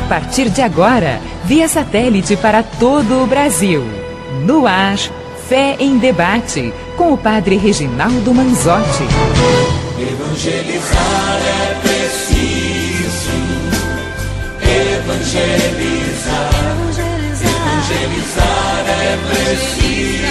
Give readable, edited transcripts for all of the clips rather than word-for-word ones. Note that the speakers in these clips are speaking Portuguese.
partir de agora, via satélite para todo o Brasil. No ar, Fé em Debate, com o Padre Reginaldo Manzotti. Evangelizar é preciso. Evangelizar. Evangelizar é preciso.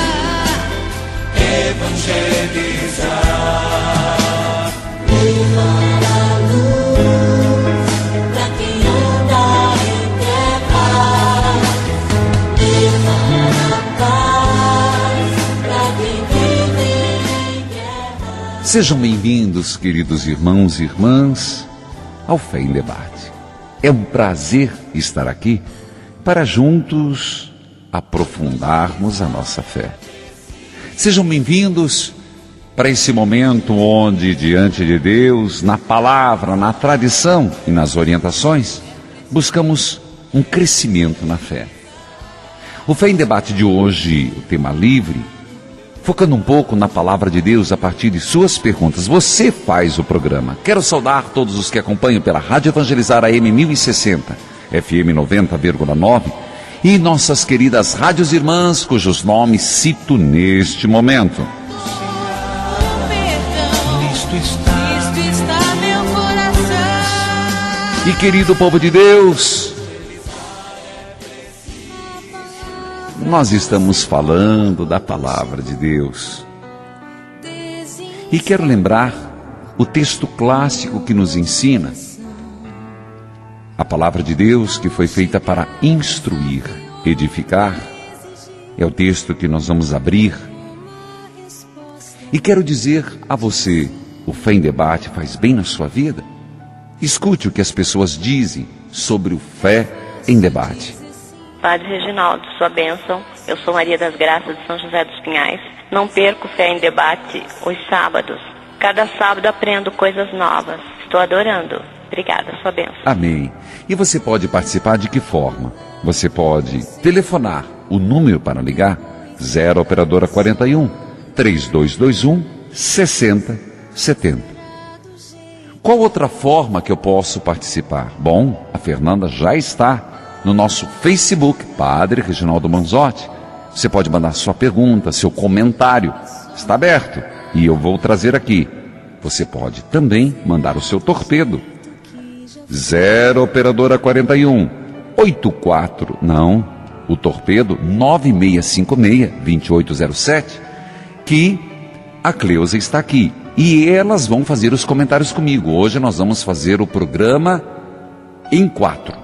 Evangelizar. Levar a luz pra quem anda em guerra. Levar a paz pra quem vive em guerra. Sejam bem-vindos, queridos irmãos e irmãs, ao Fé em Debate. É um prazer estar aqui para juntos aprofundarmos a nossa fé. Sejam bem-vindos para esse momento onde, diante de Deus, na palavra, na tradição e nas orientações, buscamos um crescimento na fé. O Fé em Debate de hoje, o tema livre, focando um pouco na palavra de Deus a partir de suas perguntas. Você faz o programa. Quero saudar todos os que acompanham pela Rádio Evangelizar AM 1060, FM 90,9 e nossas queridas rádios irmãs, cujos nomes cito neste momento. Cristo está meu coração. E querido povo de Deus, nós estamos falando da palavra de Deus. E quero lembrar o texto clássico que nos ensina. A palavra de Deus que foi feita para instruir, edificar, é o texto que nós vamos abrir. E quero dizer a você, o Fé em Debate faz bem na sua vida? Escute o que as pessoas dizem sobre o Fé em Debate. Padre Reginaldo, sua bênção. Eu sou Maria das Graças de São José dos Pinhais. Não perco Fé em Debate os sábados. Cada sábado aprendo coisas novas. Estou adorando. Obrigada, sua bênção. Amém. E você pode participar de que forma? Você pode telefonar. O número para ligar, 0 operadora 41 3221 6070. Qual outra forma que eu posso participar? Bom, a Fernanda já está no nosso Facebook, Padre Reginaldo Manzotti. Você pode mandar sua pergunta, seu comentário. Está aberto e eu vou trazer aqui. Você pode também mandar o seu torpedo. 0 operadora 41 84, não, o torpedo 9656-2807, que a Cleusa está aqui. E elas vão fazer os comentários comigo. Hoje nós vamos fazer o programa em 4.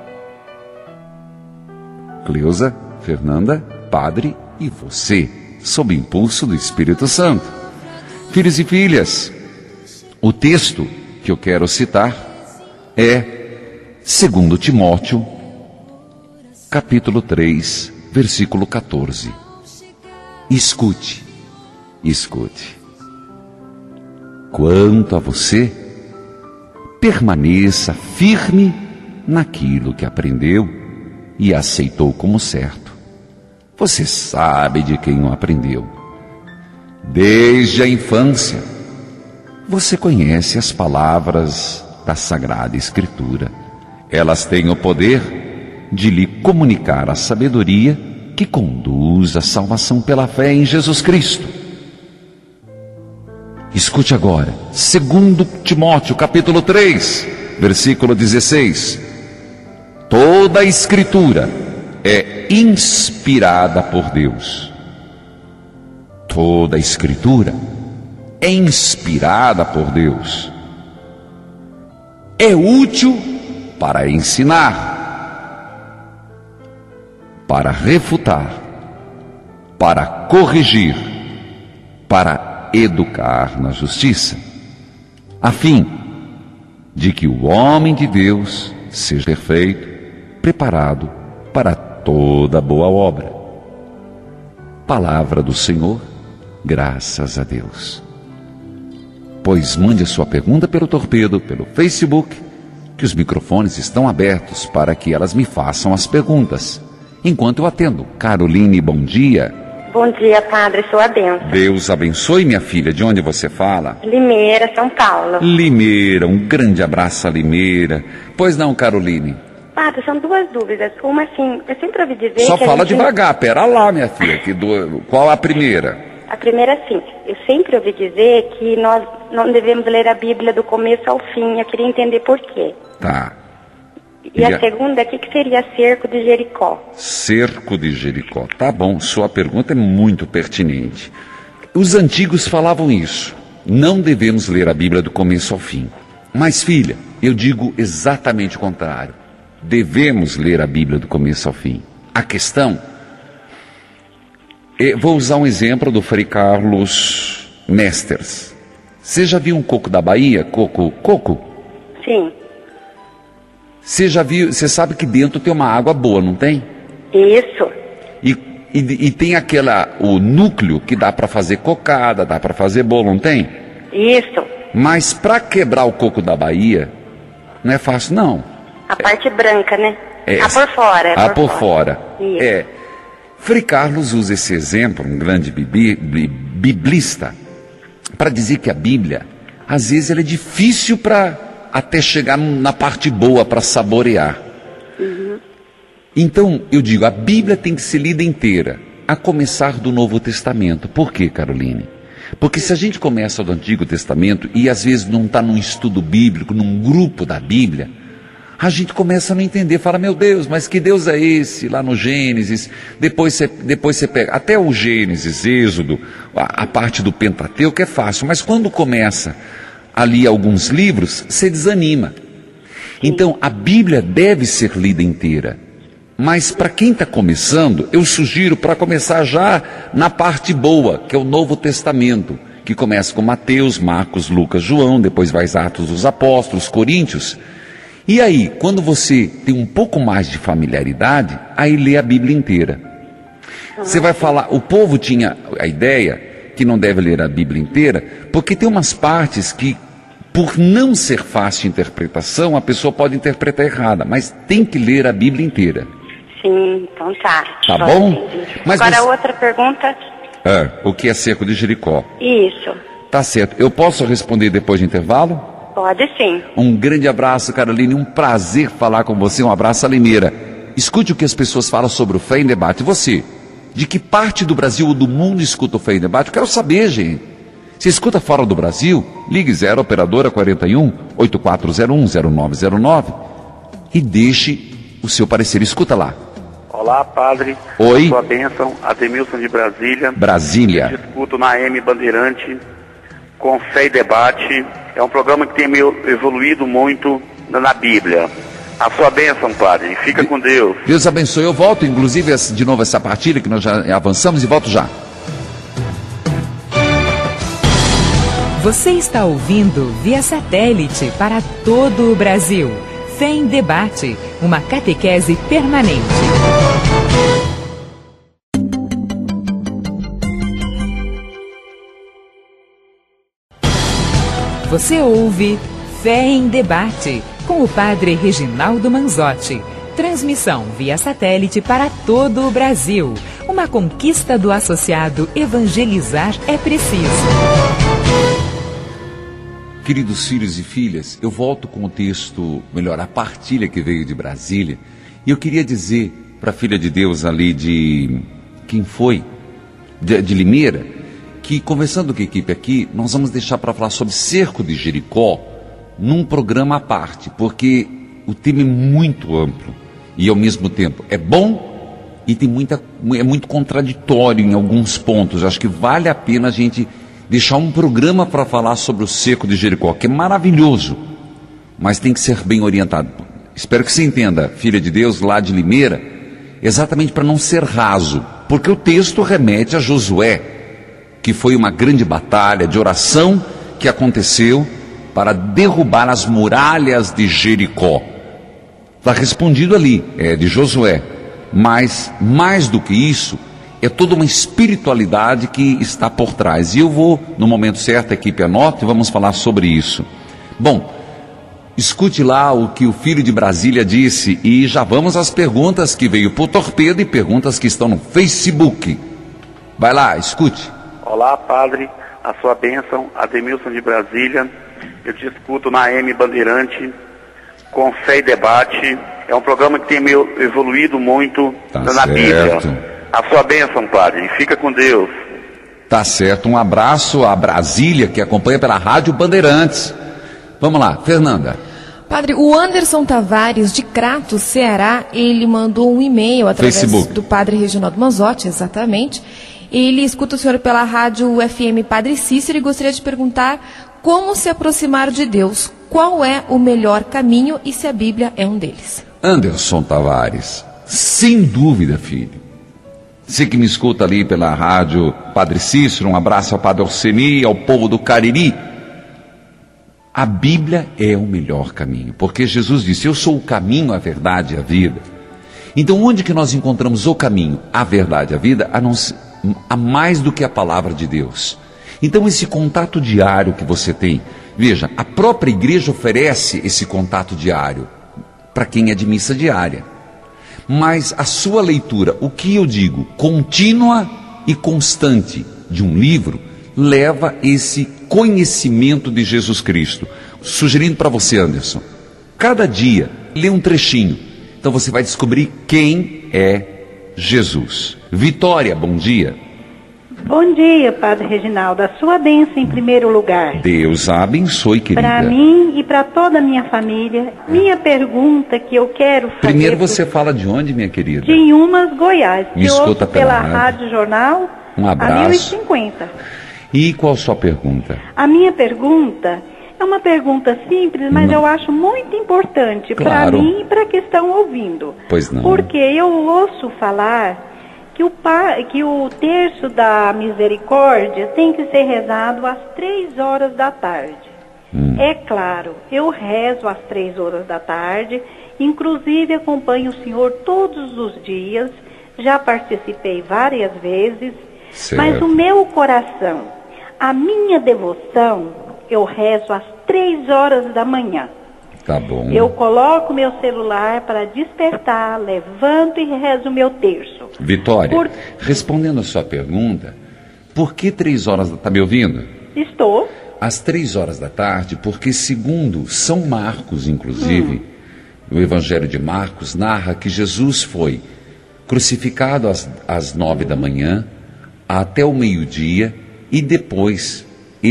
Cleusa, Fernanda, Padre e você, sob impulso do Espírito Santo. Filhos e filhas, o texto que eu quero citar é 2 Timóteo, capítulo 3, versículo 14. Escute, escute. Quanto a você, permaneça firme naquilo que aprendeu e aceitou como certo. Você sabe de quem o aprendeu. Desde a infância, você conhece as palavras da Sagrada Escritura. Elas têm o poder de lhe comunicar a sabedoria que conduz à salvação pela fé em Jesus Cristo. Escute agora, 2 Timóteo, capítulo 3, versículo 16. Toda a Escritura é inspirada por Deus. Toda a Escritura é inspirada por Deus. É útil para ensinar, para refutar, para corrigir, para educar na justiça, a fim de que o homem de Deus seja perfeito, preparado para toda boa obra. Palavra do Senhor, graças a Deus. Pois mande a sua pergunta pelo torpedo, pelo Facebook, que os microfones estão abertos para que elas me façam as perguntas. Enquanto eu atendo. Caroline, bom dia. Bom dia, Padre, sua bênção. Deus abençoe, minha filha. De onde você fala? Limeira, São Paulo. Limeira, um grande abraço a Limeira. Pois não, Caroline? Padre, são duas dúvidas. Uma, assim, eu sempre ouvi dizer Só que fala devagar, pera lá, minha filha. Qual a primeira? A primeira, sim. Eu sempre ouvi dizer que nós não devemos ler a Bíblia do começo ao fim. Eu queria entender por quê. Tá. E a segunda, o que seria cerco de Jericó? Cerco de Jericó. Tá bom, sua pergunta é muito pertinente. Os antigos falavam isso. Não devemos ler a Bíblia do começo ao fim. Mas, filha, eu digo exatamente o contrário. Devemos ler a Bíblia do começo ao fim. A questão... vou usar um exemplo do Frei Carlos Mesters. Você já viu um coco da Bahia? Coco? Sim. Você já viu, você sabe que dentro tem uma água boa, não tem? Isso. E tem o núcleo que dá para fazer cocada, dá para fazer bolo, não tem? Isso. Mas para quebrar o coco da Bahia, não é fácil, não. A parte branca, né? Por fora. Por fora. Isso. Frei Carlos usa esse exemplo, um grande biblista, para dizer que a Bíblia, às vezes, ela é difícil para até chegar na parte boa, para saborear. Uhum. Então, eu digo, a Bíblia tem que ser lida inteira, a começar do Novo Testamento. Por quê, Caroline? Porque se a gente começa do Antigo Testamento e às vezes não está num estudo bíblico, num grupo da Bíblia, a gente começa a não entender, fala, meu Deus, mas que Deus é esse? Lá no Gênesis, depois você pega, até o Gênesis, Êxodo, a parte do Pentateuco é fácil, mas quando começa ali alguns livros, você desanima. Então, a Bíblia deve ser lida inteira. Mas para quem está começando, eu sugiro para começar já na parte boa, que é o Novo Testamento, que começa com Mateus, Marcos, Lucas, João, depois vai Atos dos Apóstolos, Coríntios. E aí, quando você tem um pouco mais de familiaridade, aí lê a Bíblia inteira. Você vai falar, o povo tinha a ideia que não deve ler a Bíblia inteira, porque tem umas partes que, por não ser fácil de interpretação, a pessoa pode interpretar errada, mas tem que ler a Bíblia inteira. Sim, então tá. Tá bom? Mas agora, outra pergunta. O que é cerco de Jericó? Isso. Tá certo. Eu posso responder depois do intervalo? Pode sim. Um grande abraço, Caroline. Um prazer falar com você. Um abraço, Limeira. Escute o que as pessoas falam sobre o Fé em Debate. Você, de que parte do Brasil ou do mundo escuta o Fé em Debate? Eu quero saber, gente. Se escuta fora do Brasil, ligue 0 operadora 41 84010909 e deixe o seu parecer. Escuta lá. Olá, padre. Oi. Sua bênção, Ademilson de Brasília. Brasília. Eu escuto na AM Bandeirante com Fé e Debate. É um programa que tem evoluído muito na Bíblia. A sua bênção, padre. Fica com Deus. Deus abençoe. Eu volto, inclusive, de novo essa partilha que nós já avançamos e volto já. Você está ouvindo via satélite para todo o Brasil. Fé em Debate, uma catequese permanente. Você ouve Fé em Debate, com o padre Reginaldo Manzotti. Transmissão via satélite para todo o Brasil. Uma conquista do associado Evangelizar é Preciso. Queridos filhos e filhas, eu volto com o texto, melhor, a partilha que veio de Brasília. E eu queria dizer para a filha de Deus ali quem foi? De Limeira, que conversando com a equipe aqui, nós vamos deixar para falar sobre cerco de Jericó num programa à parte, porque o tema é muito amplo e ao mesmo tempo é bom e é muito contraditório em alguns pontos. Acho que vale a pena a gente deixar um programa para falar sobre o cerco de Jericó, que é maravilhoso, mas tem que ser bem orientado. Espero que você entenda, filha de Deus, lá de Limeira, exatamente para não ser raso, porque o texto remete a Josué, que foi uma grande batalha de oração que aconteceu para derrubar as muralhas de Jericó. Está respondido ali, é de Josué, mas mais do que isso, é toda uma espiritualidade que está por trás. E eu vou, no momento certo, a equipe anota e vamos falar sobre isso. Bom, escute lá o que o filho de Brasília disse e já vamos às perguntas que veio por torpedo e perguntas que estão no Facebook. Vai lá, escute. Olá, padre. A sua bênção, Ademilson de Brasília. Eu te escuto na AM Bandeirante com Fé e Debate. É um programa que tem evoluído muito na certo. Bíblia. A sua bênção, padre. E fica com Deus. Tá certo. Um abraço a Brasília, que acompanha pela Rádio Bandeirantes. Vamos lá, Fernanda. Padre, o Anderson Tavares, de Crato, Ceará, ele mandou um e-mail através Facebook. do padre Reginaldo Manzotti, exatamente. Ele escuta o senhor pela rádio FM Padre Cícero e gostaria de perguntar como se aproximar de Deus, qual é o melhor caminho e se a Bíblia é um deles. Anderson Tavares, sem dúvida, filho. Você que me escuta ali pela rádio Padre Cícero, um abraço ao Padre Orseni e ao povo do Cariri. A Bíblia é o melhor caminho, porque Jesus disse, eu sou o caminho, a verdade e a vida. Então onde que nós encontramos o caminho, a verdade e a vida, a mais do que a palavra de Deus? Então esse contato diário que você tem, veja, a própria igreja oferece esse contato diário para quem é de missa diária. Mas a sua leitura, o que eu digo, contínua e constante de um livro, leva esse conhecimento de Jesus Cristo. Sugerindo para você, Anderson, cada dia, lê um trechinho. Então você vai descobrir quem é Jesus. Vitória, bom dia. Bom dia, Padre Reginaldo. A sua bênção em primeiro lugar. Deus a abençoe, querida. Para mim e para toda a minha família. Minha pergunta que eu quero fazer... Primeiro você fala de onde, minha querida? De Inhumas, Goiás. Me escuta pela Rádio Jornal. Um abraço. A 1050. E qual a sua pergunta? A minha pergunta é uma pergunta simples, mas eu acho muito importante para Claro. mim e para quem estão ouvindo. Pois não. Porque eu ouço falar que o terço da misericórdia tem que ser rezado às 3 horas da tarde. É claro, eu rezo às 3 horas da tarde, inclusive acompanho o senhor todos os dias, já participei várias vezes, Certo. mas o meu coração, a minha devoção, eu rezo às 3 horas da manhã. Tá bom. Eu coloco meu celular para despertar, levanto e rezo o meu terço. Vitória, respondendo a sua pergunta, por que 3 horas da tarde? Está me ouvindo? Estou. Às 3 horas da tarde, porque segundo São Marcos, inclusive, o Evangelho de Marcos narra que Jesus foi crucificado às 9 da manhã, até o meio-dia, e depois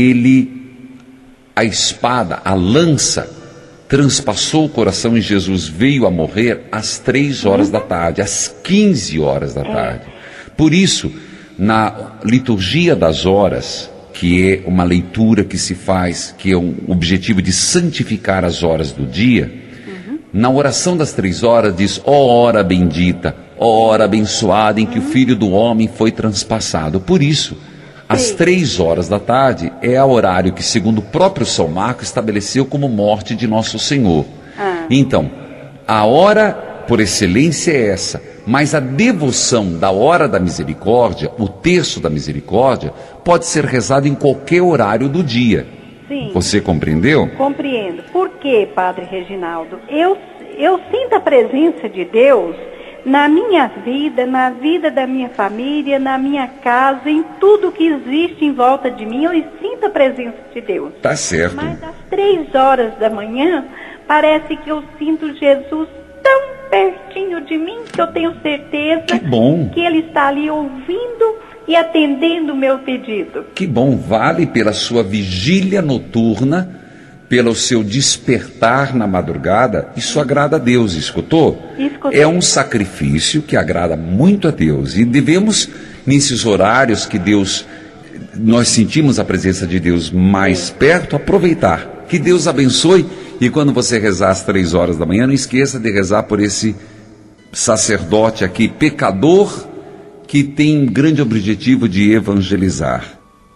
a espada, a lança, transpassou o coração e Jesus veio a morrer às 3 horas da tarde, às 15 horas da tarde. Por isso, na liturgia das horas, que é uma leitura que se faz, que é um objetivo de santificar as horas do dia, na oração das 3 horas diz, ó hora bendita, ó hora abençoada em que o Filho do Homem foi transpassado. Por isso, às 3 horas da tarde é o horário que, segundo o próprio São Marcos, estabeleceu como morte de Nosso Senhor. Então, a hora por excelência é essa, mas a devoção da hora da misericórdia, o terço da misericórdia, pode ser rezado em qualquer horário do dia. Sim. Você compreendeu? Compreendo. Por quê, Padre Reginaldo? Eu sinto a presença de Deus na minha vida, na vida da minha família, na minha casa, em tudo que existe em volta de mim, eu sinto a presença de Deus. Tá certo. Mas às 3 horas da manhã, parece que eu sinto Jesus tão pertinho de mim que eu tenho certeza Que bom. que Ele está ali ouvindo e atendendo o meu pedido. Que bom, vale pela sua vigília noturna, pelo seu despertar na madrugada, isso agrada a Deus, escutou? Escutei. É um sacrifício que agrada muito a Deus e devemos, nesses horários que nós sentimos a presença de Deus mais perto, aproveitar. Que Deus abençoe e quando você rezar às 3 horas da manhã, não esqueça de rezar por esse sacerdote aqui, pecador, que tem um grande objetivo de evangelizar.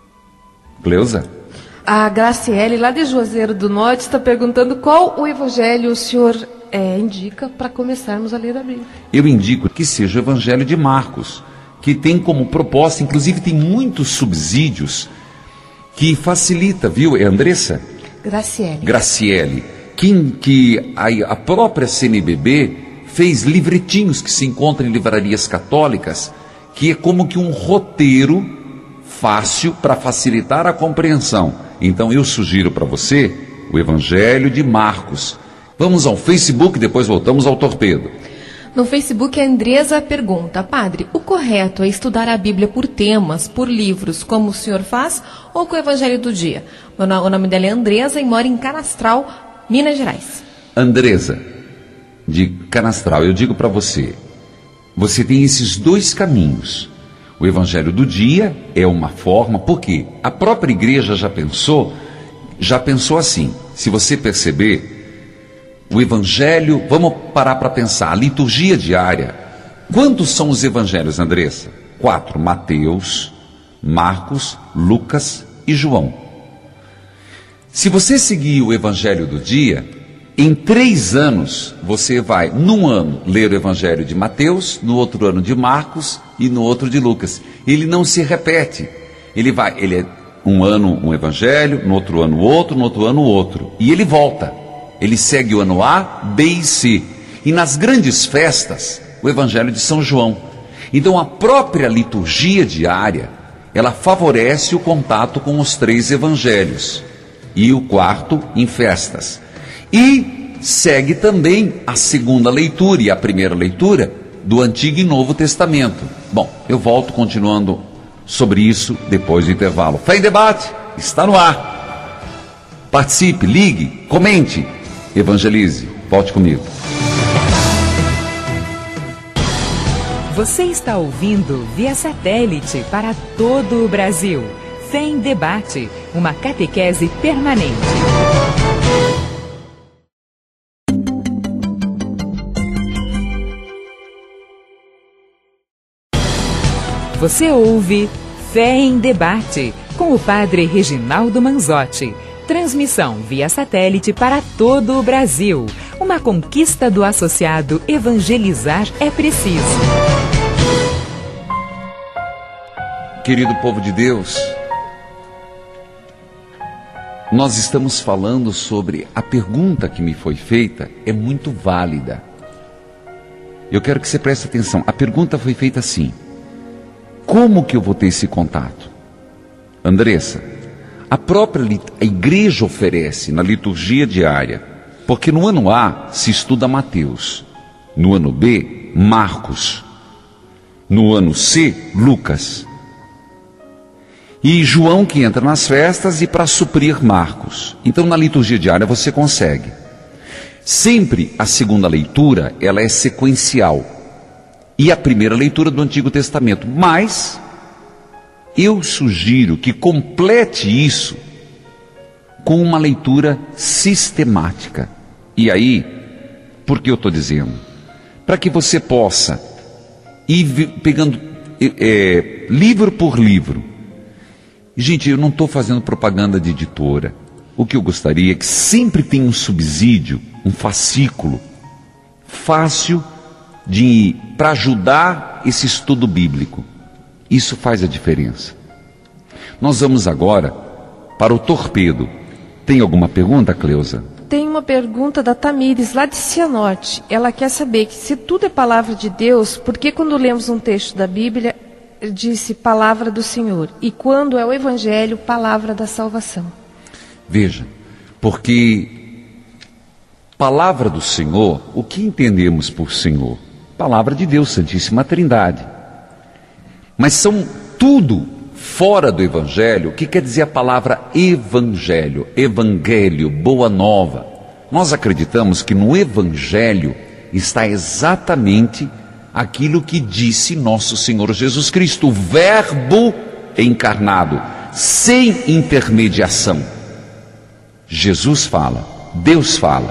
Cleusa? A Graciele, lá de Juazeiro do Norte, está perguntando qual o evangelho o senhor indica para começarmos a ler a Bíblia. Eu indico que seja o Evangelho de Marcos, que tem como proposta, inclusive tem muitos subsídios, que facilita, viu, Andressa? Graciele, que a própria CNBB fez livretinhos que se encontram em livrarias católicas, que é como que um roteiro fácil para facilitar a compreensão. Então eu sugiro para você o Evangelho de Marcos, Vamos ao Facebook, depois voltamos ao torpedo. No Facebook, a Andresa pergunta: Padre, o correto é estudar a Bíblia por temas, por livros, como o senhor faz, ou com o Evangelho do dia? O nome dela é Andresa e mora em Canastral, Minas Gerais. Andresa, de Canastral, eu digo para você, você tem esses dois caminhos. O Evangelho do dia é uma forma, porque a própria igreja já pensou assim. Se você perceber, o Evangelho, vamos parar para pensar, a liturgia diária. Quantos são os Evangelhos, Andressa? 4, Mateus, Marcos, Lucas e João. Se você seguir o Evangelho do dia, em 3 anos, você vai, num ano, ler o Evangelho de Mateus, no outro ano de Marcos e no outro de Lucas. Ele não se repete. Ele é um ano um Evangelho, no outro ano outro, no outro ano outro. E ele volta. Ele segue o ano A, B e C. E nas grandes festas, o Evangelho de São João. Então a própria liturgia diária, ela favorece o contato com os 3 evangelhos. E o 4 em festas. E segue também a segunda leitura e a primeira leitura do Antigo e Novo Testamento. Bom, eu volto continuando sobre isso depois do intervalo. Fé em Debate está no ar. Participe, ligue, comente, evangelize. Volte comigo. Você está ouvindo via satélite para todo o Brasil. Fé em Debate, uma catequese permanente. Você ouve Fé em Debate, com o Padre Reginaldo Manzotti. Transmissão via satélite para todo o Brasil. Uma conquista do associado Evangelizar é Preciso. Querido povo de Deus, nós estamos falando sobre a pergunta que me foi feita, é muito válida. Eu quero que você preste atenção. A pergunta foi feita assim: como que eu vou ter esse contato? Andressa, a igreja oferece na liturgia diária, porque no ano A se estuda Mateus, no ano B, Marcos, no ano C, Lucas, e João que entra nas festas e para suprir Marcos. Então na liturgia diária você consegue. Sempre a segunda leitura, ela é sequencial. E a primeira leitura do Antigo Testamento. Mas eu sugiro que complete isso com uma leitura sistemática. E aí, por que eu estou dizendo? Para que você possa ir pegando livro por livro. Gente, eu não estou fazendo propaganda de editora. O que eu gostaria é que sempre tenha um subsídio, um fascículo fácil para ajudar esse estudo bíblico. Isso faz a diferença. Nós vamos agora para o torpedo. Tem alguma pergunta, Cleusa? Tem uma pergunta da Tamires, lá de Cianorte. Ela quer saber que se tudo é palavra de Deus, por que quando lemos um texto da Bíblia, disse palavra do Senhor? E quando é o Evangelho, palavra da salvação? Veja, porque palavra do Senhor, o que entendemos por Senhor? Palavra de Deus, Santíssima Trindade. Mas são tudo fora do Evangelho. O que quer dizer a palavra Evangelho? Evangelho, boa nova. Nós acreditamos que no Evangelho está exatamente aquilo que disse nosso Senhor Jesus Cristo, o Verbo encarnado, sem intermediação. Jesus fala, Deus fala.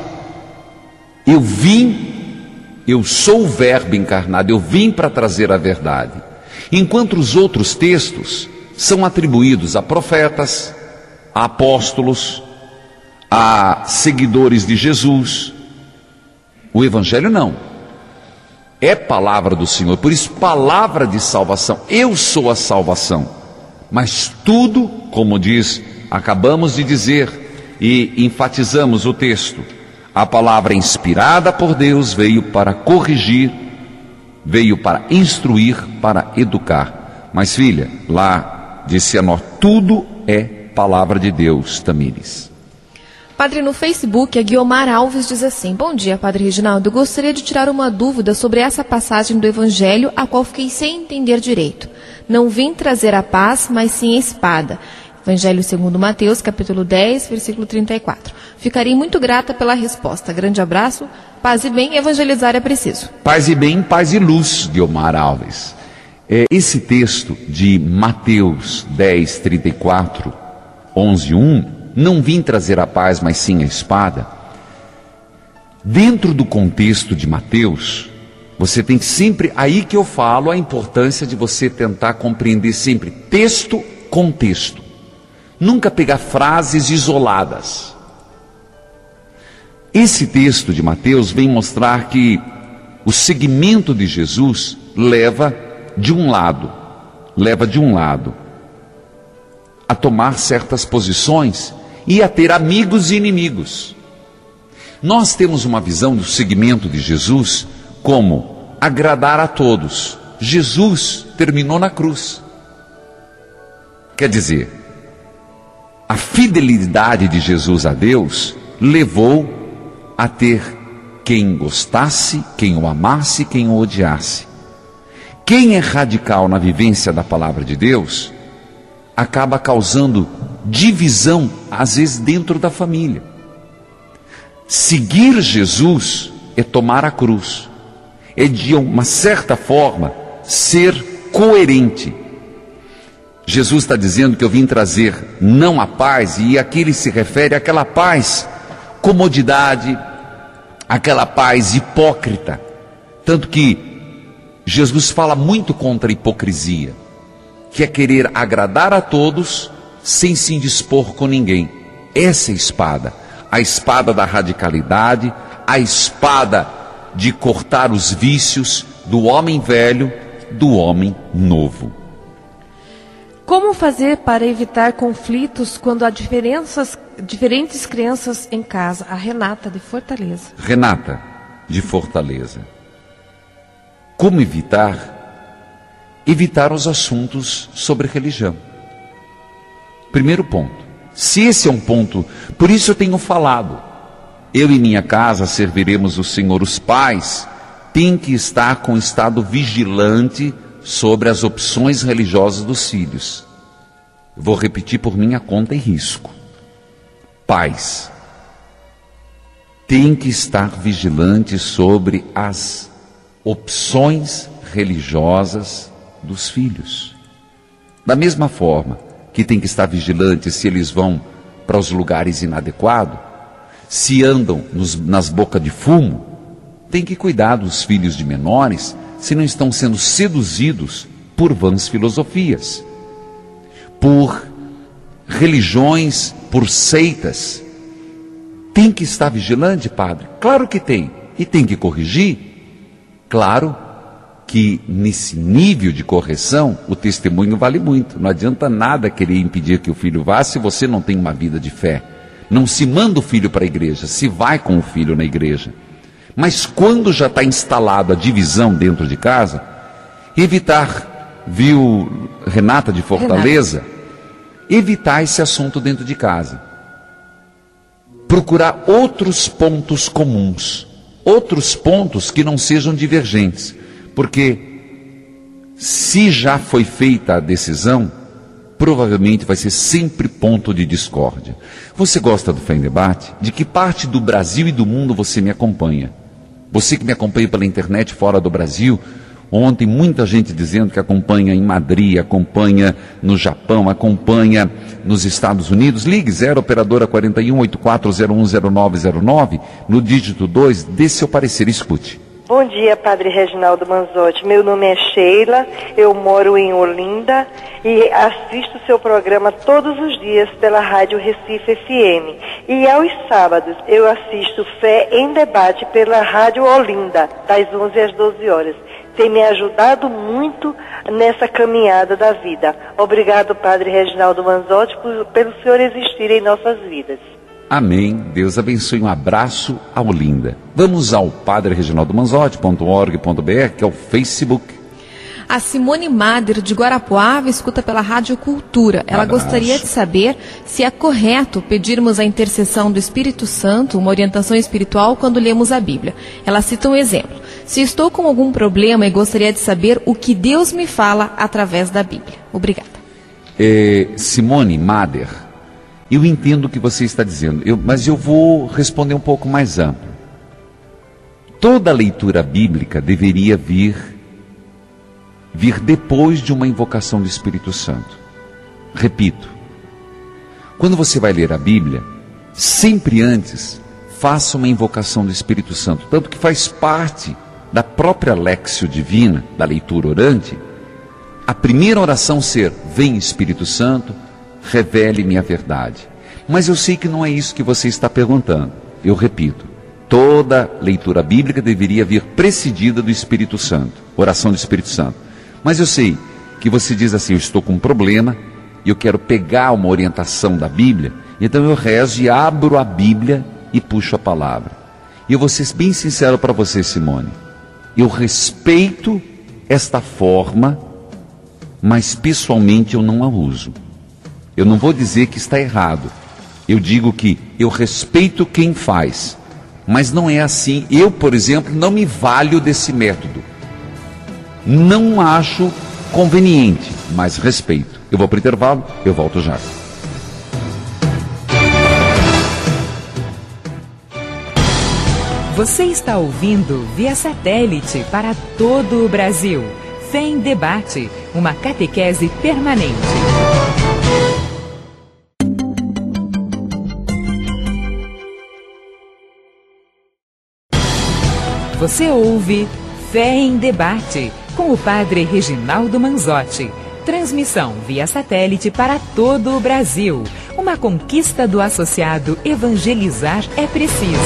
Eu sou o Verbo encarnado, eu vim para trazer a verdade. Enquanto os outros textos são atribuídos a profetas, a apóstolos, a seguidores de Jesus, o Evangelho não. É palavra do Senhor, por isso palavra de salvação. Eu sou a salvação. Mas tudo, como acabamos de dizer e enfatizamos o texto, a palavra inspirada por Deus veio para corrigir, veio para instruir, para educar. Mas filha, lá de Cianorte, tudo é palavra de Deus, Tamires. Padre, no Facebook, a Guiomar Alves diz assim: bom dia, Padre Reginaldo. Eu gostaria de tirar uma dúvida sobre essa passagem do Evangelho, a qual fiquei sem entender direito. Não vim trazer a paz, mas sim a espada. Evangelho segundo Mateus, capítulo 10, versículo 34. Ficarei muito grata pela resposta. Grande abraço, paz e bem, evangelizar é preciso. Paz e bem, paz e luz, Guiomar Alves. Esse texto de Mateus 10, 34, 11, 1, não vim trazer a paz, mas sim a espada. Dentro do contexto de Mateus, você tem sempre, aí que eu falo a importância de você tentar compreender sempre texto com texto. Nunca pegar frases isoladas. Esse texto de Mateus vem mostrar que o seguimento de Jesus leva de um lado a tomar certas posições e a ter amigos e inimigos. Nós temos uma visão do seguimento de Jesus como agradar a todos. Jesus terminou na cruz. Quer dizer, a fidelidade de Jesus a Deus levou a ter quem gostasse, quem o amasse, quem o odiasse. Quem é radical na vivência da palavra de Deus acaba causando divisão, às vezes dentro da família. Seguir Jesus é tomar a cruz, é de uma certa forma ser coerente. Jesus está dizendo que eu vim trazer não a paz, e aqui ele se refere àquela paz comodidade, aquela paz hipócrita. Tanto que Jesus fala muito contra a hipocrisia, que é querer agradar a todos sem se indispor com ninguém. Essa é a espada da radicalidade, a espada de cortar os vícios do homem velho, do homem novo. Como fazer para evitar conflitos quando há diferentes crenças em casa? A Renata de Fortaleza. Renata de Fortaleza. Como evitar? Evitar os assuntos sobre religião. Primeiro ponto. Se esse é um ponto, por isso eu tenho falado, eu e minha casa serviremos o Senhor. Os pais têm que estar com estado vigilante sobre as opções religiosas dos filhos. Eu vou repetir por minha conta e risco. Pais têm que estar vigilantes sobre as opções religiosas dos filhos. Da mesma forma que tem que estar vigilante se eles vão para os lugares inadequados, se andam nas bocas de fumo, tem que cuidar dos filhos de menores se não estão sendo seduzidos por vãs filosofias, por religiões, por seitas. Tem que estar vigilante, padre? Claro que tem. E tem que corrigir? Claro que nesse nível de correção o testemunho vale muito. Não adianta nada querer impedir que o filho vá se você não tem uma vida de fé. Não se manda o filho para a igreja, se vai com o filho na igreja. Mas quando já está instalada a divisão dentro de casa, evitar, viu, Renata de Fortaleza, evitar esse assunto dentro de casa. Procurar outros pontos comuns, outros pontos que não sejam divergentes. Porque se já foi feita a decisão, provavelmente vai ser sempre ponto de discórdia. Você gosta do Fé em Debate? De que parte do Brasil e do mundo você me acompanha? Você que me acompanha pela internet fora do Brasil, ontem muita gente dizendo que acompanha em Madrid, acompanha no Japão, acompanha nos Estados Unidos. Ligue 0 operadora 41 84010909, no dígito 2, dê seu parecer, escute. Bom dia, Padre Reginaldo Manzotti. Meu nome é Sheila, eu moro em Olinda e assisto o seu programa todos os dias pela Rádio Recife FM. E aos sábados eu assisto Fé em Debate pela Rádio Olinda, das 11 às 12 horas. Tem me ajudado muito nessa caminhada da vida. Obrigado, Padre Reginaldo Manzotti, pelo senhor existir em nossas vidas. Amém. Deus abençoe. Um abraço a Olinda. Vamos ao padrereginaldomanzotti.org.br, que é o Facebook. A Simone Mader, de Guarapuava, escuta pela Rádio Cultura. Ela gostaria de saber se é correto pedirmos a intercessão do Espírito Santo, uma orientação espiritual, quando lemos a Bíblia. Ela cita um exemplo. Se estou com algum problema e gostaria de saber o que Deus me fala através da Bíblia. Obrigada. Simone Mader, eu entendo o que você está dizendo, mas eu vou responder um pouco mais amplo. Toda leitura bíblica deveria vir depois de uma invocação do Espírito Santo. Repito, quando você vai ler a Bíblia, sempre antes, faça uma invocação do Espírito Santo, tanto que faz parte da própria Léxio Divina, da leitura orante, a primeira oração ser: vem Espírito Santo, revele-me a verdade. Mas eu sei que não é isso que você está perguntando. Eu repito, toda leitura bíblica deveria vir precedida do Espírito Santo, oração do Espírito Santo. Mas eu sei que você diz assim: eu estou com um problema, e eu quero pegar uma orientação da Bíblia, então eu rezo e abro a Bíblia e puxo a palavra. E eu vou ser bem sincero para você, Simone, eu respeito esta forma, mas pessoalmente eu não a uso. Eu não vou dizer que está errado, eu digo que eu respeito quem faz, mas não é assim. Eu, por exemplo, não me valho desse método. Não acho conveniente, mas respeito. Eu vou para o intervalo, eu volto já. Você está ouvindo via satélite para todo o Brasil. Fé em Debate, uma catequese permanente. Você ouve Fé em Debate, com o Padre Reginaldo Manzotti. Transmissão via satélite para todo o Brasil. Uma conquista do associado Evangelizar é Preciso.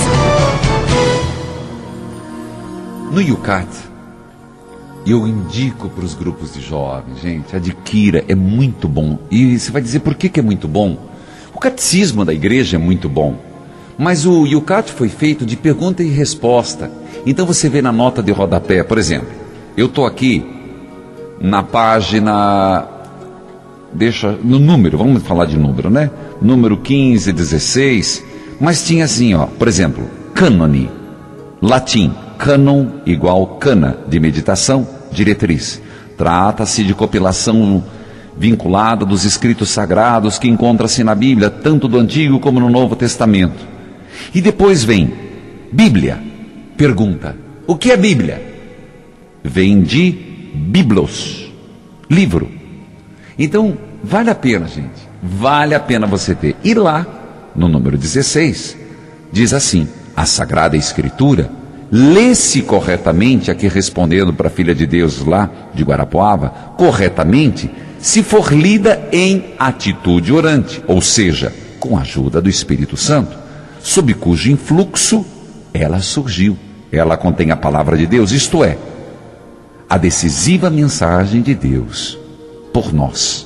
No Yucat, eu indico para os grupos de jovens, gente, adquira, é muito bom. E você vai dizer por que é muito bom? O catecismo da igreja é muito bom, mas o Yucat foi feito de pergunta e resposta. Então você vê na nota de rodapé, por exemplo, eu estou aqui na página, no número, vamos falar de número, né? Número 15, 16, mas tinha assim, ó, por exemplo, cânone, latim, cânon igual cana, de meditação, diretriz. Trata-se de compilação vinculada dos escritos sagrados que encontra-se na Bíblia, tanto do Antigo como no Novo Testamento. E depois vem Bíblia. Pergunta: o que é Bíblia? Vem de biblos, livro. Então, vale a pena, gente, vale a pena você ter. E lá, no número 16, diz assim: a Sagrada Escritura lê-se corretamente, aqui respondendo para a filha de Deus lá de Guarapuava, corretamente, se for lida em atitude orante, ou seja, com a ajuda do Espírito Santo, sob cujo influxo ela surgiu. Ela contém a palavra de Deus, isto é, a decisiva mensagem de Deus por nós.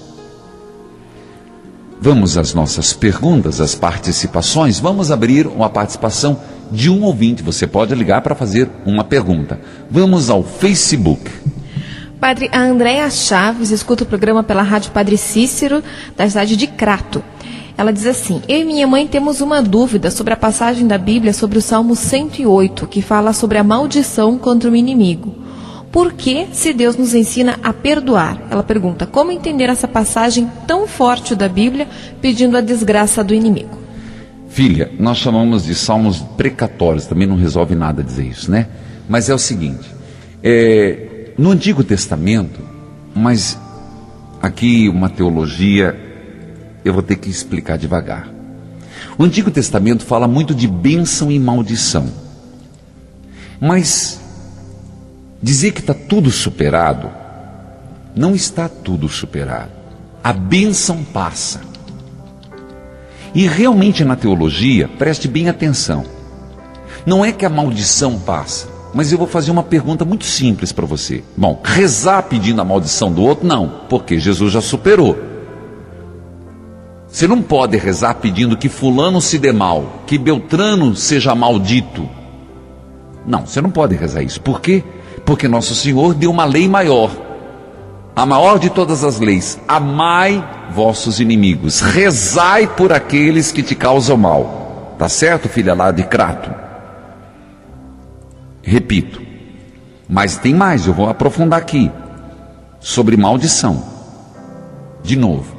Vamos às nossas perguntas, às participações. Vamos abrir uma participação de um ouvinte. Você pode ligar para fazer uma pergunta. Vamos ao Facebook. Padre, a Andréa Chaves escuta o programa pela Rádio Padre Cícero, da cidade de Crato. Ela diz assim: eu e minha mãe temos uma dúvida sobre a passagem da Bíblia sobre o Salmo 108, que fala sobre a maldição contra o inimigo. Por que, se Deus nos ensina a perdoar? Ela pergunta: como entender essa passagem tão forte da Bíblia pedindo a desgraça do inimigo? Filha, nós chamamos de salmos precatórios, também não resolve nada dizer isso, né? Mas é o seguinte, no Antigo Testamento, mas aqui uma teologia, eu vou ter que explicar devagar. O Antigo Testamento fala muito de bênção e maldição. Mas dizer que está tudo superado, não está tudo superado. A bênção passa. E realmente na teologia, preste bem atenção, não é que a maldição passa, mas eu vou fazer uma pergunta muito simples para você. Bom, rezar pedindo a maldição do outro, não, porque Jesus já superou. Você não pode rezar pedindo que fulano se dê mal, que Beltrano seja maldito. Não, você não pode rezar isso. Por quê? Porque Nosso Senhor deu uma lei maior. a maior de todas as leis: amai vossos inimigos, rezai por aqueles que te causam mal. Tá certo, filha lá de Crato? Repito, mas tem mais, eu vou aprofundar aqui, sobre maldição. De novo,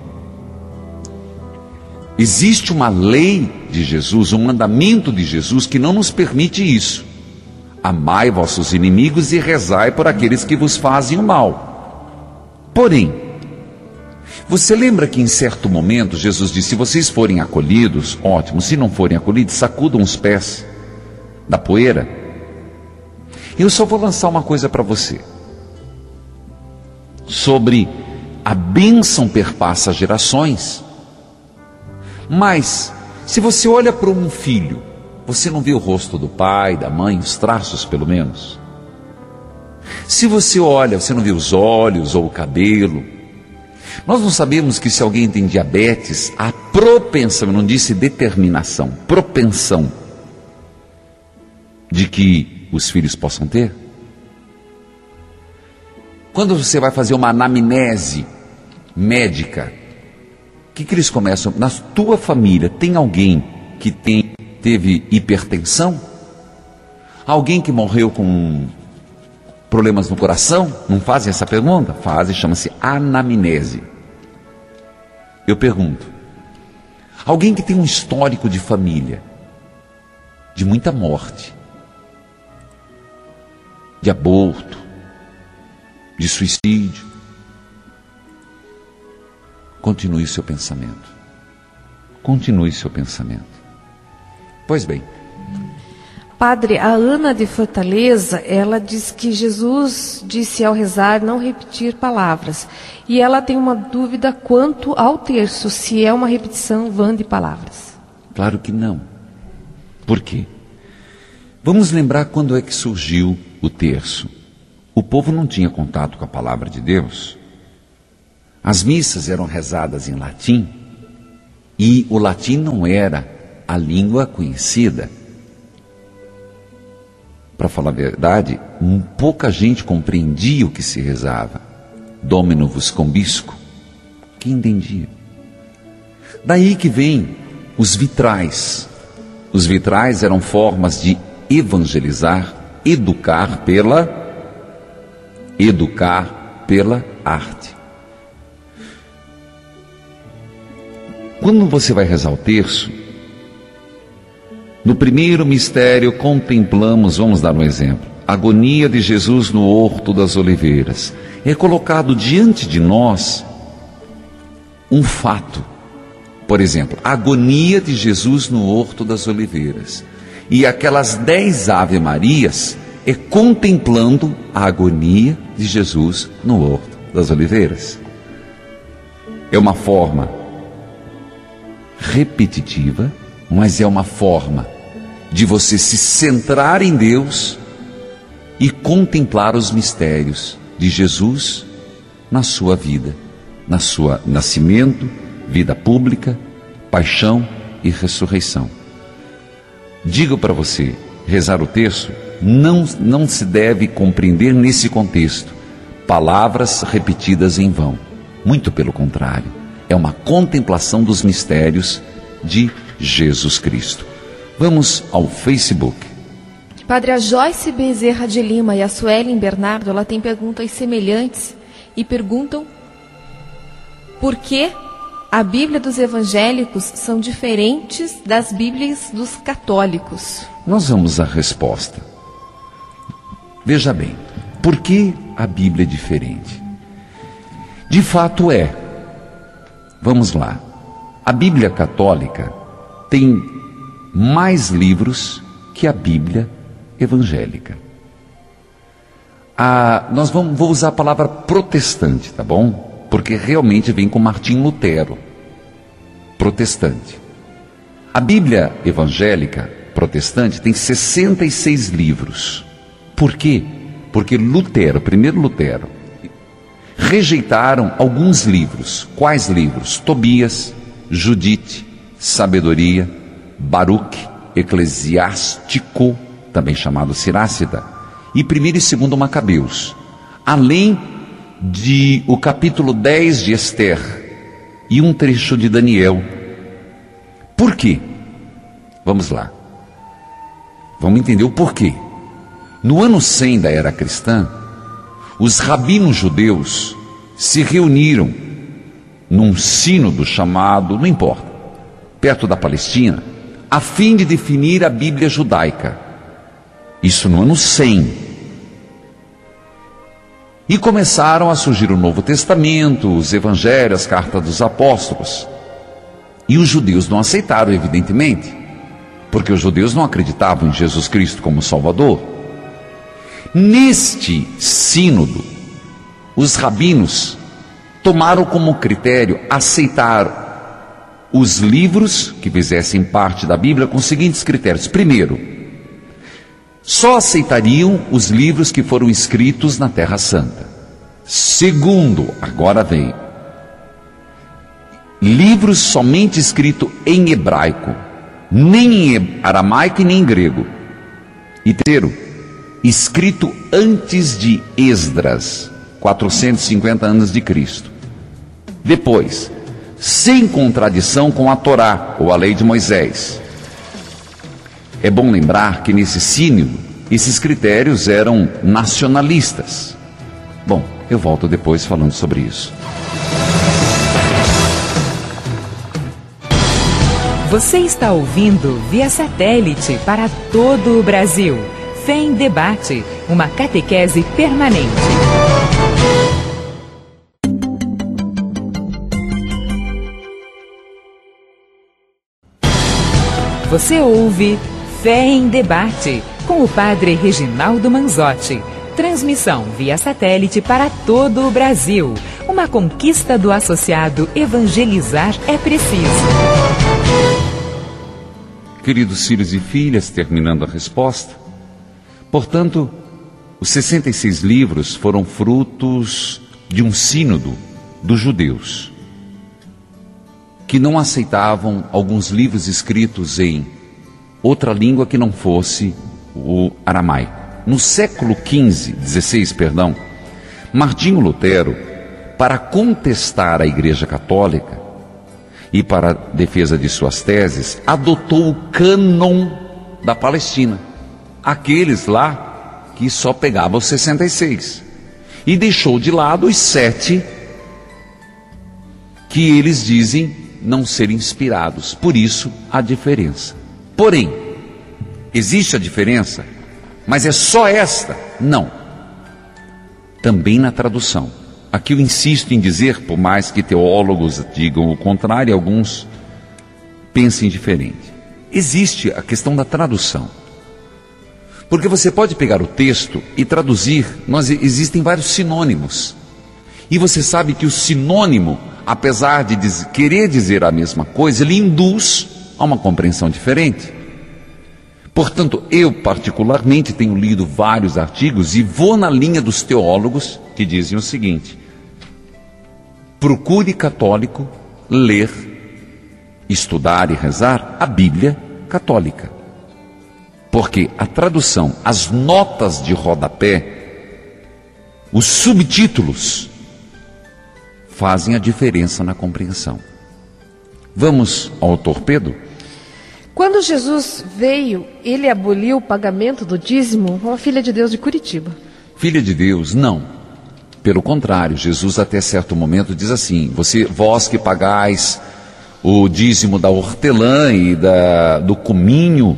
existe uma lei de Jesus, um mandamento de Jesus que não nos permite isso: amai vossos inimigos e rezai por aqueles que vos fazem o mal. Porém, você lembra que em certo momento Jesus disse: se vocês forem acolhidos, ótimo; se não forem acolhidos, sacudam os pés da poeira. Eu só vou lançar uma coisa para você, sobre a bênção perpassa gerações. Mas, se você olha para um filho, você não vê o rosto do pai, da mãe, os traços pelo menos? Se você olha, você não vê os olhos ou o cabelo? Nós não sabemos que se alguém tem diabetes, a propensão, eu não disse determinação, propensão de que os filhos possam ter? Quando você vai fazer uma anamnese médica, o que eles começam? Na tua família tem alguém que teve hipertensão? Alguém que morreu com problemas no coração? Não fazem essa pergunta? Fazem, chama-se anamnese. Eu pergunto: alguém que tem um histórico de família, de muita morte, de aborto, de suicídio, continue seu pensamento. Continue seu pensamento. Pois bem. Padre, a Ana de Fortaleza, ela diz que Jesus disse ao rezar não repetir palavras. E ela tem uma dúvida quanto ao terço, se é uma repetição vã de palavras. Claro que não. Por quê? Vamos lembrar quando é que surgiu o terço. O povo não tinha contato com a palavra de Deus. As missas eram rezadas em latim, e o latim não era a língua conhecida. Para falar a verdade, pouca gente compreendia o que se rezava. Domino vos combisco. Quem entendia? Daí que vem os vitrais. Os vitrais eram formas de evangelizar, educar pela arte. Quando você vai rezar o terço, no primeiro mistério contemplamos, vamos dar um exemplo, a agonia de Jesus no Horto das Oliveiras. É colocado diante de nós um fato. Por exemplo, a agonia de Jesus no Horto das Oliveiras. E aquelas 10 Ave Marias é contemplando a agonia de Jesus no Horto das Oliveiras. É uma forma repetitiva, mas é uma forma de você se centrar em Deus e contemplar os mistérios de Jesus na sua vida, na sua nascimento, vida pública, paixão e ressurreição. Digo para você, rezar o terço não se deve compreender nesse contexto palavras repetidas em vão. Muito pelo contrário, é uma contemplação dos mistérios de Jesus Cristo. Vamos ao Facebook. Padre, a Joyce Bezerra de Lima e a Suelen Bernardo, ela tem perguntas semelhantes e perguntam por que a Bíblia dos evangélicos são diferentes das Bíblias dos católicos. Nós vamos à resposta. Veja bem, por que a Bíblia é diferente? De fato é. Vamos lá. A Bíblia católica tem mais livros que a Bíblia evangélica. Vou usar a palavra protestante, tá bom? Porque realmente vem com Martim Lutero. Protestante. A Bíblia evangélica protestante tem 66 livros. Por quê? Porque primeiro Lutero, rejeitaram alguns livros. Quais livros? Tobias, Judite, Sabedoria, Baruque, Eclesiástico, também chamado Sirácida, e 1º e 2º Macabeus, além o capítulo 10 de Esther e um trecho de Daniel. Por quê? Vamos lá. Vamos entender o porquê. No ano 100 da era cristã, os rabinos judeus se reuniram num sínodo chamado, não importa, perto da Palestina, a fim de definir a Bíblia judaica. Isso no ano 100. E começaram a surgir o Novo Testamento, os Evangelhos, as cartas dos apóstolos. E os judeus não aceitaram, evidentemente, porque os judeus não acreditavam em Jesus Cristo como Salvador. Neste sínodo, os rabinos tomaram como critério aceitar os livros que fizessem parte da Bíblia com os seguintes critérios. Primeiro, só aceitariam os livros que foram escritos na Terra Santa. Segundo, agora vem, livros somente escritos em hebraico, nem em aramaico e nem em grego. E terceiro, escrito antes de Esdras, 450 anos de Cristo. Depois, sem contradição com a Torá, ou a lei de Moisés. É bom lembrar que nesse sínodo, esses critérios eram nacionalistas. Bom, eu volto depois falando sobre isso. Você está ouvindo via satélite para todo o Brasil. Fé em Debate, uma catequese permanente. Você ouve Fé em Debate, com o Padre Reginaldo Manzotti. Transmissão via satélite para todo o Brasil. Uma conquista do associado Evangelizar é Preciso. Queridos filhos e filhas, terminando a resposta, portanto, os 66 livros foram frutos de um sínodo dos judeus, que não aceitavam alguns livros escritos em outra língua que não fosse o aramaico. No século XVI, Martinho Lutero, para contestar a Igreja Católica e para a defesa de suas teses, adotou o cânon da Palestina, aqueles lá que só pegavam os 66, e deixou de lado os 7 que eles dizem não serem inspirados. Por isso a diferença. Porém, existe a diferença, mas é só esta? Não. Também na tradução. Aqui eu insisto em dizer, por mais que teólogos digam o contrário, alguns pensem diferente. Existe a questão da tradução. Porque você pode pegar o texto e traduzir, existem vários sinônimos. E você sabe que o sinônimo, apesar de querer dizer a mesma coisa, ele induz a uma compreensão diferente. Portanto, eu particularmente tenho lido vários artigos e vou na linha dos teólogos que dizem o seguinte: procure, católico, ler, estudar e rezar a Bíblia católica. Porque a tradução, as notas de rodapé, os subtítulos, fazem a diferença na compreensão. Vamos ao torpedo? Quando Jesus veio, ele aboliu o pagamento do dízimo? Uma filha de Deus de Curitiba. Filha de Deus, não. Pelo contrário, Jesus até certo momento diz assim: vós que pagais o dízimo da hortelã e do cominho,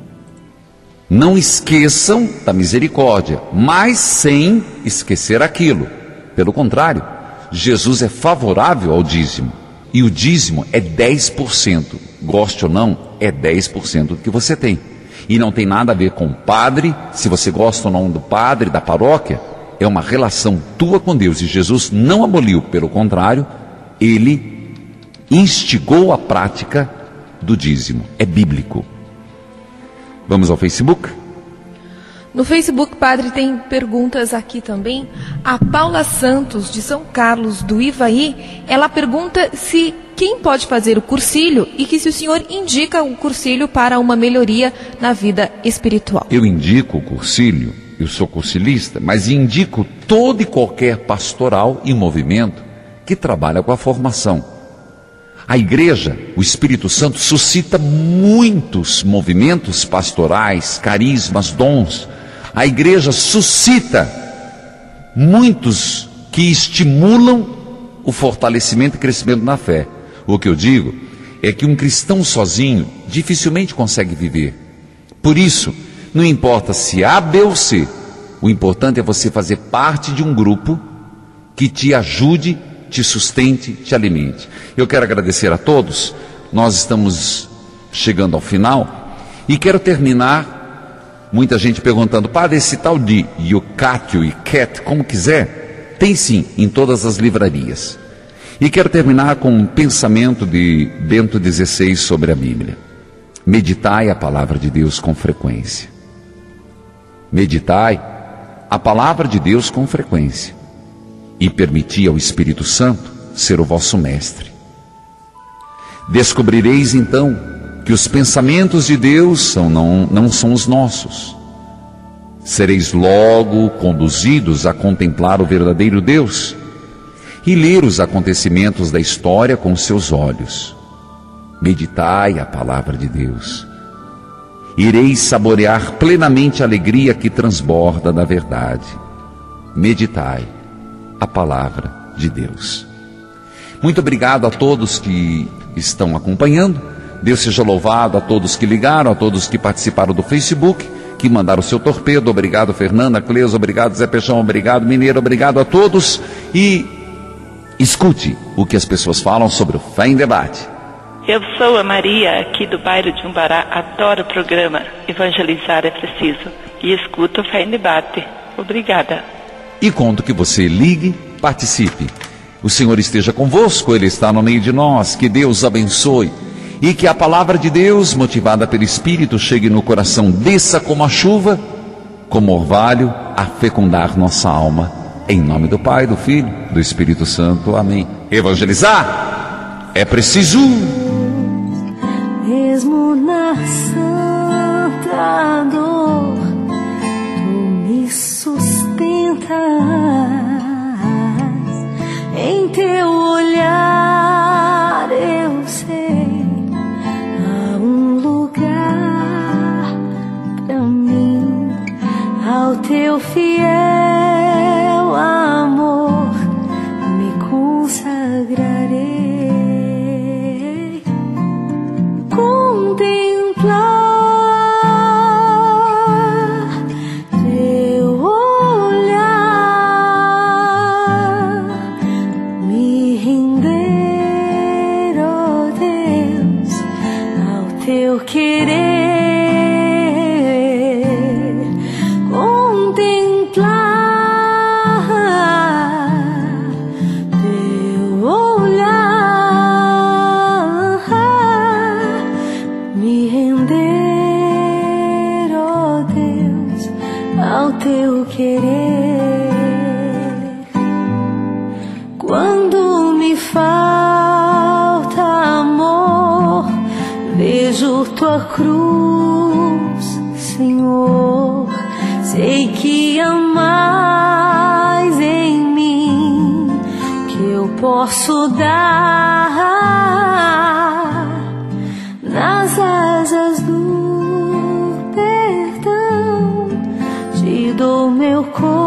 não esqueçam da misericórdia, mas sem esquecer aquilo. Pelo contrário, Jesus é favorável ao dízimo. E o dízimo é 10%. Goste ou não, é 10% do que você tem. E não tem nada a ver com o padre, se você gosta ou não do padre, da paróquia. É uma relação tua com Deus. E Jesus não aboliu, pelo contrário, ele instigou a prática do dízimo. É bíblico. Vamos ao Facebook? No Facebook, padre, tem perguntas aqui também. A Paula Santos, de São Carlos do Ivaí, ela pergunta se quem pode fazer o cursilho e que se o senhor indica o cursilho para uma melhoria na vida espiritual. Eu indico o cursilho eu sou concilista, mas indico todo e qualquer pastoral e movimento que trabalha com a formação. A igreja, o Espírito Santo, suscita muitos movimentos pastorais, carismas, dons. A igreja suscita muitos que estimulam o fortalecimento e crescimento na fé. O que eu digo é que um cristão sozinho dificilmente consegue viver. Por isso, não importa se A, B ou C, o importante é você fazer parte de um grupo que te ajude, te sustente, te alimente. Eu quero agradecer a todos. Nós estamos chegando ao final e quero terminar. Muita gente perguntando: padre, esse tal de Yucatio e Cat, como quiser, tem sim em todas as livrarias. E quero terminar com um pensamento de Bento XVI sobre a Bíblia. Meditai a palavra de Deus com frequência. Meditai a palavra de Deus com frequência. E permiti ao Espírito Santo ser o vosso mestre. Descobrireis então que os pensamentos de Deus não são os nossos. Sereis logo conduzidos a contemplar o verdadeiro Deus e ler os acontecimentos da história com seus olhos. Meditai a palavra de Deus. Ireis saborear plenamente a alegria que transborda da verdade. Meditai a palavra de Deus. Muito obrigado a todos que estão acompanhando. Deus seja louvado a todos que ligaram, a todos que participaram do Facebook, que mandaram o seu torpedo. Obrigado, Fernanda, Cleusa, obrigado, Zé Peixão, obrigado, Mineiro, obrigado a todos. E escute o que as pessoas falam sobre o Fé em Debate. Eu sou a Maria, aqui do bairro de Umbará. Adoro o programa Evangelizar é Preciso e escuto o Fé em Debate. Obrigada. E conto que você ligue, participe. O Senhor esteja convosco, Ele está no meio de nós. Que Deus abençoe e que a palavra de Deus, motivada pelo Espírito, chegue no coração, desça como a chuva, como orvalho, a fecundar nossa alma. Em nome do Pai, do Filho, do Espírito Santo. Amém. Evangelizar é preciso. Mesmo na santa dor, tu me sustentas. Em teu olhar eu sei, há um lugar pra mim. Ao teu fiel amor me consagrarei. Contemplar teu olhar, me render, ó Deus, ao teu querer. Contemplar teu olhar, me render, ó Deus, ao teu querer. Quando me falta amor, vejo tua cruz, Senhor. Sei que há mais em mim que eu posso dar. Nas asas do perdão te dou meu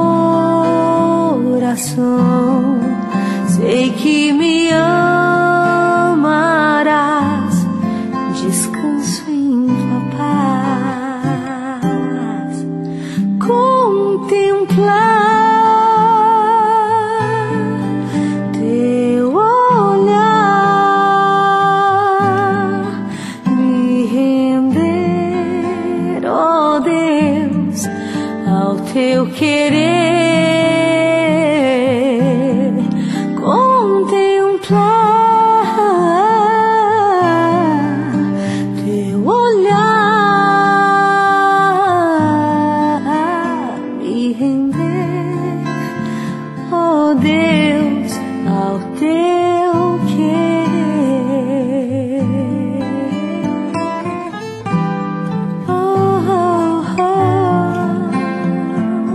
coração. Sei que me amarás, descanso em tua paz. Contemplar teu olhar, me render, ó Deus, ao teu querer. Contemplar teu olhar, me render, ó Deus, ao teu querer. Oh, oh, oh.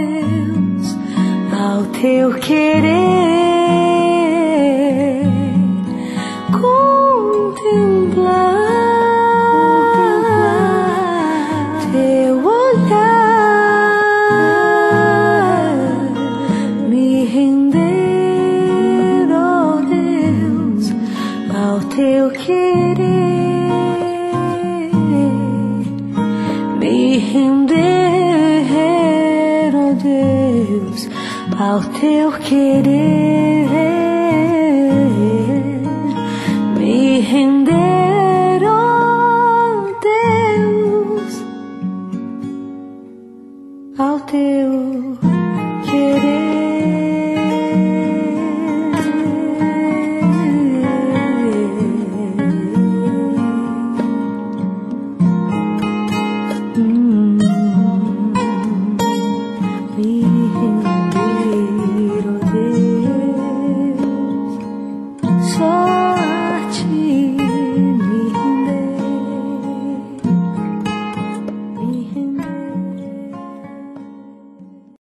Deus, ao teu querer, contemplar teu olhar, me render, ó Deus, ao teu querer, me render, ó Deus, ao teu querer, me render.